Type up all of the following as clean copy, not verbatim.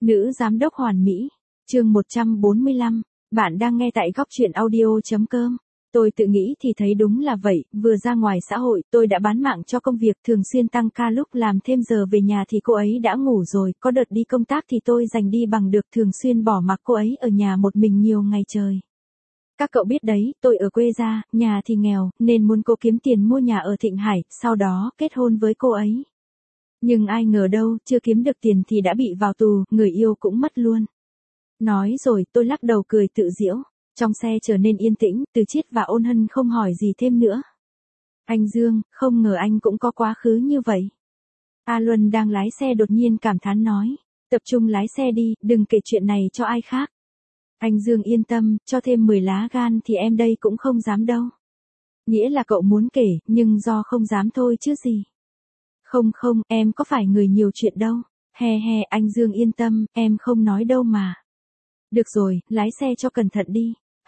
Nữ giám đốc hoàn mỹ. Chương 145. Bạn đang nghe tại góc truyện audio.com. Tôi tự nghĩ thì thấy đúng là vậy, vừa ra ngoài xã hội tôi đã bán mạng cho công việc, thường xuyên tăng ca, lúc làm thêm giờ về nhà thì cô ấy đã ngủ rồi, có đợt đi công tác thì tôi dành đi bằng được, thường xuyên bỏ mặc cô ấy ở nhà một mình nhiều ngày trời. Các cậu biết đấy, tôi ở quê ra, nhà thì nghèo, nên muốn cô kiếm tiền mua nhà ở Thịnh Hải, sau đó kết hôn với cô ấy. Nhưng ai ngờ đâu, chưa kiếm được tiền thì đã bị vào tù, người yêu cũng mất luôn. Nói rồi, tôi lắc đầu cười tự giễu. Trong xe trở nên yên tĩnh, Từ Chiết và Ôn Hân không hỏi gì thêm nữa. Anh Dương, không ngờ anh cũng có quá khứ như vậy. A Luân đang lái xe đột nhiên cảm thán nói. Tập trung lái xe đi, đừng kể chuyện này cho ai khác. Anh Dương yên tâm, cho thêm 10 lá gan thì em đây cũng không dám đâu. Nghĩa là cậu muốn kể, nhưng do không dám thôi chứ gì. Không, em có phải người nhiều chuyện đâu. He, anh Dương yên tâm, em không nói đâu mà. Được rồi, lái xe cho cẩn thận đi.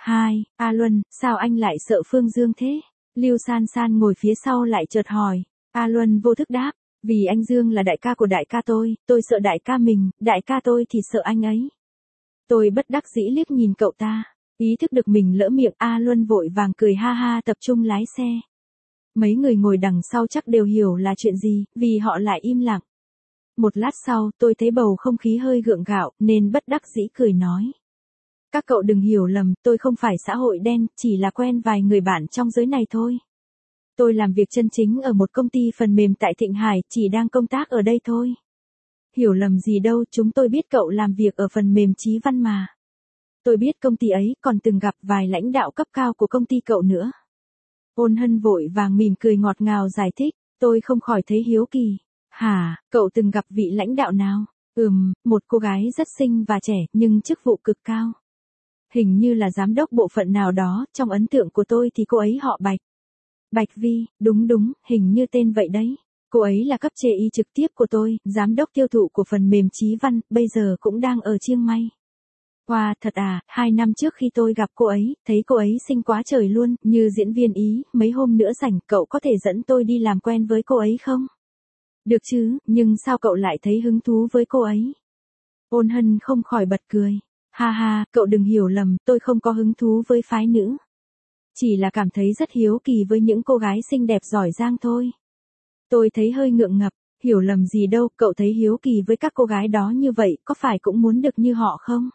A Luân, sao anh lại sợ Phương Dương thế? Lưu San San ngồi phía sau lại chợt hỏi. A Luân vô thức đáp, vì anh Dương là đại ca của đại ca tôi sợ đại ca mình, đại ca tôi thì sợ anh ấy. Tôi bất đắc dĩ liếc nhìn cậu ta, ý thức được mình lỡ miệng, A Luân vội vàng cười ha ha tập trung lái xe. Mấy người ngồi đằng sau chắc đều hiểu là chuyện gì, vì họ lại im lặng. Một lát sau, tôi thấy bầu không khí hơi gượng gạo, nên bất đắc dĩ cười nói. Các cậu đừng hiểu lầm, tôi không phải xã hội đen, chỉ là quen vài người bạn trong giới này thôi. Tôi làm việc chân chính ở một công ty phần mềm tại Thịnh Hải, chỉ đang công tác ở đây thôi. Hiểu lầm gì đâu, chúng tôi biết cậu làm việc ở phần mềm Chí Văn mà. Tôi biết công ty ấy, còn từng gặp vài lãnh đạo cấp cao của công ty cậu nữa. Ôn Hân vội vàng mỉm cười ngọt ngào giải thích, tôi không khỏi thấy hiếu kỳ. Hả, cậu từng gặp vị lãnh đạo nào? Một cô gái rất xinh và trẻ, nhưng chức vụ cực cao. Hình như là giám đốc bộ phận nào đó, trong ấn tượng của tôi thì cô ấy họ Bạch. Bạch Vi, đúng, hình như tên vậy đấy. Cô ấy là cấp chế y trực tiếp của tôi, giám đốc tiêu thụ của phần mềm Chí Văn, bây giờ cũng đang ở Chiang Mai. Wow, thật à, 2 năm trước khi tôi gặp cô ấy, thấy cô ấy xinh quá trời luôn, như diễn viên Ý, mấy hôm nữa rảnh, cậu có thể dẫn tôi đi làm quen với cô ấy không? Được chứ, nhưng sao cậu lại thấy hứng thú với cô ấy? Ôn Hân không khỏi bật cười. Ha, cậu đừng hiểu lầm, tôi không có hứng thú với phái nữ. Chỉ là cảm thấy rất hiếu kỳ với những cô gái xinh đẹp giỏi giang thôi. Tôi thấy hơi ngượng ngập, hiểu lầm gì đâu, cậu thấy hiếu kỳ với các cô gái đó như vậy, có phải cũng muốn được như họ không?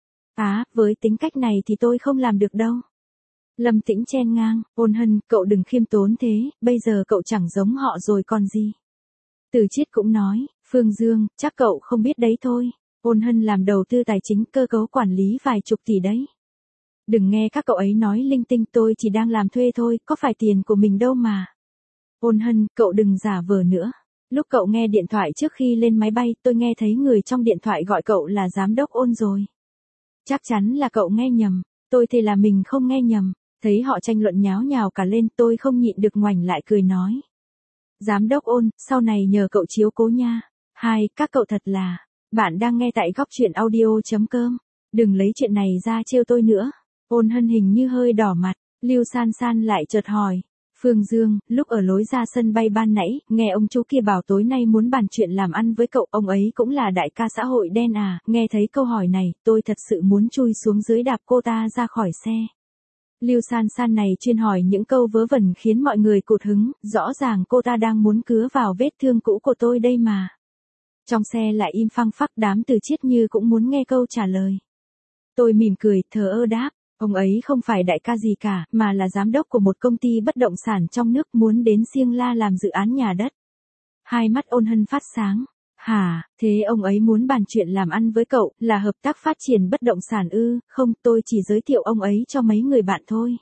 Với tính cách này thì tôi không làm được đâu. Lâm Tĩnh chen ngang, Ôn Hân, cậu đừng khiêm tốn thế, bây giờ cậu chẳng giống họ rồi còn gì. Từ Chiết cũng nói, Phương Dương, chắc cậu không biết đấy thôi. Ôn Hân làm đầu tư tài chính, cơ cấu quản lý vài chục tỷ đấy. Đừng nghe các cậu ấy nói linh tinh, tôi chỉ đang làm thuê thôi, có phải tiền của mình đâu mà. Ôn Hân, cậu đừng giả vờ nữa. Lúc cậu nghe điện thoại trước khi lên máy bay, tôi nghe thấy người trong điện thoại gọi cậu là giám đốc Ôn rồi. Chắc chắn là cậu nghe nhầm, tôi thì là mình không nghe nhầm. Thấy họ tranh luận nháo nhào cả lên, tôi không nhịn được ngoảnh lại cười nói. Giám đốc Ôn, sau này nhờ cậu chiếu cố nha. Các cậu thật là. Bạn đang nghe tại góc truyện audio.com. Đừng lấy chuyện này ra trêu tôi nữa. Ôn Hân hình như hơi đỏ mặt. Lưu San San lại chợt hỏi. Phương Dương, lúc ở lối ra sân bay ban nãy, nghe ông chú kia bảo tối nay muốn bàn chuyện làm ăn với cậu, ông ấy cũng là đại ca xã hội đen à, nghe thấy câu hỏi này, tôi thật sự muốn chui xuống dưới đạp cô ta ra khỏi xe. Lưu San San này chuyên hỏi những câu vớ vẩn khiến mọi người cụt hứng, rõ ràng cô ta đang muốn cứa vào vết thương cũ của tôi đây mà. Trong xe lại im phăng phắc, đám Từ Chiết như cũng muốn nghe câu trả lời. Tôi mỉm cười, thờ ơ đáp, ông ấy không phải đại ca gì cả, mà là giám đốc của một công ty bất động sản trong nước, muốn đến Siêng La làm dự án nhà đất. Hai mắt Ôn Hân phát sáng. Hả, thế ông ấy muốn bàn chuyện làm ăn với cậu, là hợp tác phát triển bất động sản ư? Không, tôi chỉ giới thiệu ông ấy cho mấy người bạn thôi.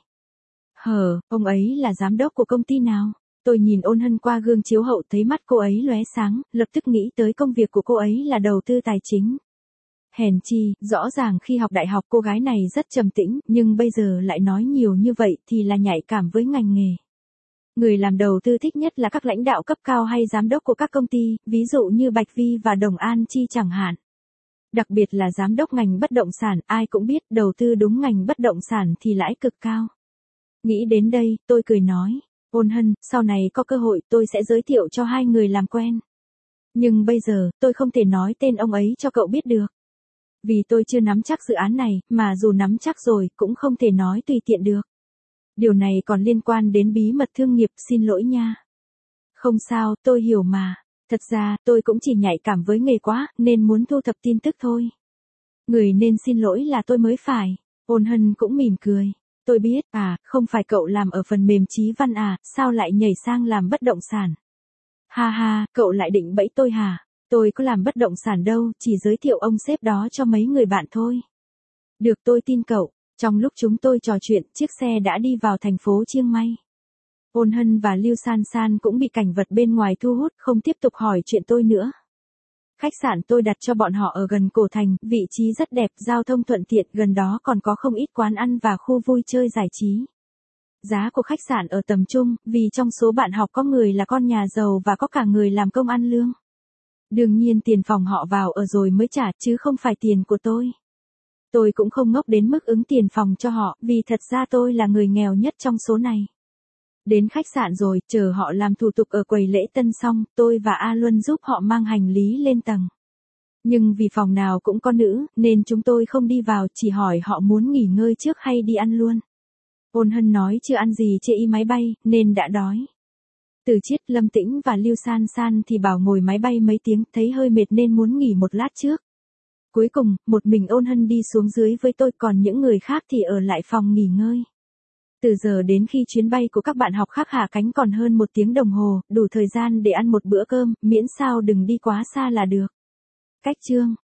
Ông ấy là giám đốc của công ty nào? Tôi nhìn Ôn Hân qua gương chiếu hậu, thấy mắt cô ấy lóe sáng, lập tức nghĩ tới công việc của cô ấy là đầu tư tài chính. Hèn chi, rõ ràng khi học đại học cô gái này rất trầm tĩnh, nhưng bây giờ lại nói nhiều như vậy thì là nhạy cảm với ngành nghề. Người làm đầu tư thích nhất là các lãnh đạo cấp cao hay giám đốc của các công ty, ví dụ như Bạch Vi và Đồng An Chi chẳng hạn. Đặc biệt là giám đốc ngành bất động sản, ai cũng biết đầu tư đúng ngành bất động sản thì lãi cực cao. Nghĩ đến đây, tôi cười nói, Ôn Hân, sau này có cơ hội tôi sẽ giới thiệu cho hai người làm quen. Nhưng bây giờ, tôi không thể nói tên ông ấy cho cậu biết được. Vì tôi chưa nắm chắc dự án này, mà dù nắm chắc rồi, cũng không thể nói tùy tiện được. Điều này còn liên quan đến bí mật thương nghiệp, xin lỗi nha. Không sao, tôi hiểu mà. Thật ra, tôi cũng chỉ nhạy cảm với nghề quá, nên muốn thu thập tin tức thôi. Người nên xin lỗi là tôi mới phải. Ôn Hân cũng mỉm cười. Tôi biết, không phải cậu làm ở phần mềm Chí Văn à, sao lại nhảy sang làm bất động sản? Ha ha, cậu lại định bẫy tôi hả? Tôi có làm bất động sản đâu, chỉ giới thiệu ông sếp đó cho mấy người bạn thôi. Được, tôi tin cậu. Trong lúc chúng tôi trò chuyện, chiếc xe đã đi vào thành phố Chiang Mai. Ôn Hân và Lưu San San cũng bị cảnh vật bên ngoài thu hút, không tiếp tục hỏi chuyện tôi nữa. Khách sạn tôi đặt cho bọn họ ở gần cổ thành, vị trí rất đẹp, giao thông thuận tiện, gần đó còn có không ít quán ăn và khu vui chơi giải trí. Giá của khách sạn ở tầm trung, vì trong số bạn học có người là con nhà giàu và có cả người làm công ăn lương. Đương nhiên tiền phòng họ vào ở rồi mới trả, chứ không phải tiền của tôi. Tôi cũng không ngốc đến mức ứng tiền phòng cho họ, vì thật ra tôi là người nghèo nhất trong số này. Đến khách sạn rồi, chờ họ làm thủ tục ở quầy lễ tân xong, tôi và A Luân giúp họ mang hành lý lên tầng. Nhưng vì phòng nào cũng có nữ, nên chúng tôi không đi vào, chỉ hỏi họ muốn nghỉ ngơi trước hay đi ăn luôn. Ôn Hân nói chưa ăn gì trên máy bay, nên đã đói. Từ Chiết, Lâm Tĩnh và Lưu San San thì bảo ngồi máy bay mấy tiếng, thấy hơi mệt nên muốn nghỉ một lát trước. Cuối cùng, một mình Ôn Hân đi xuống dưới với tôi, còn những người khác thì ở lại phòng nghỉ ngơi. Từ giờ đến khi chuyến bay của các bạn học khác hạ cánh còn hơn 1 tiếng đồng hồ, đủ thời gian để ăn một bữa cơm, miễn sao đừng đi quá xa là được. Cách chương